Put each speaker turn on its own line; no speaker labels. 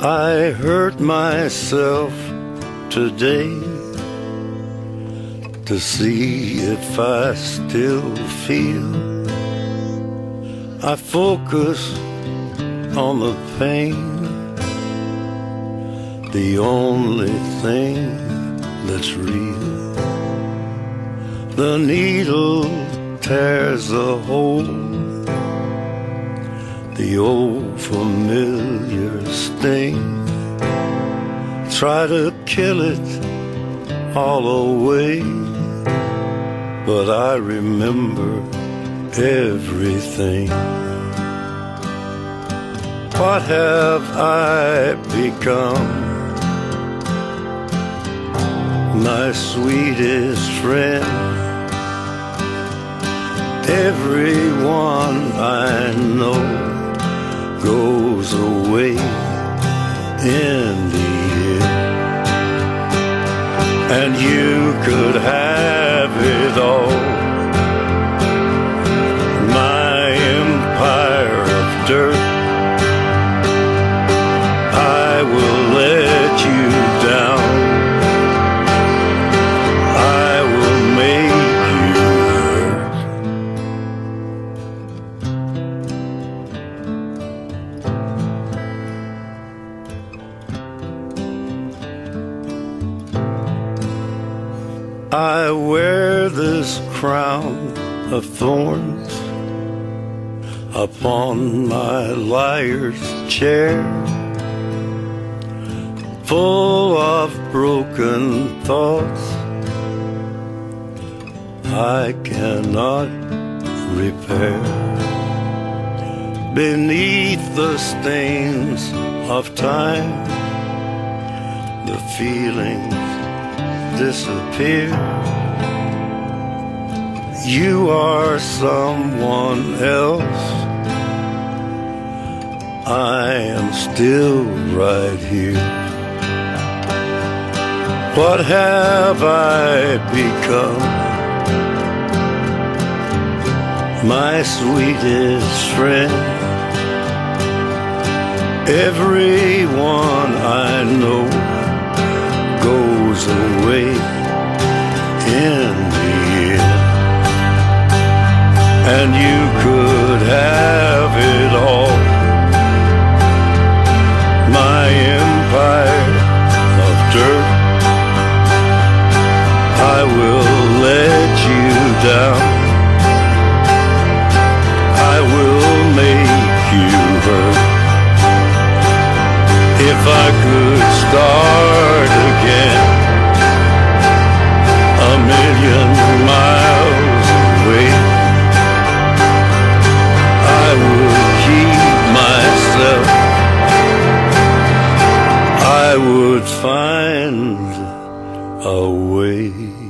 I hurt myself today to see if I still feel. I focus on the pain, the only thing that's real. The needle tears a hole, the old familiar sting. Try to kill it all away, but I remember everything. What have I become? My sweetest friend. Everyone I know goes away in the end, and you could have it all. My empire of dirt, I will let you down. I will make you hurt. I wear this crown of thorns upon my liar's chair, full of broken thoughts I cannot repair. Beneath the stains of time, the feelings disappear. You are someone else, I am still right here. What have I become? My sweetest friend. Everyone I know goes away in the end, and you could have it all. My empire of dirt, I will let you down. I will make you hurt. If I could start again, a million miles away, I would keep myself. I would find a way.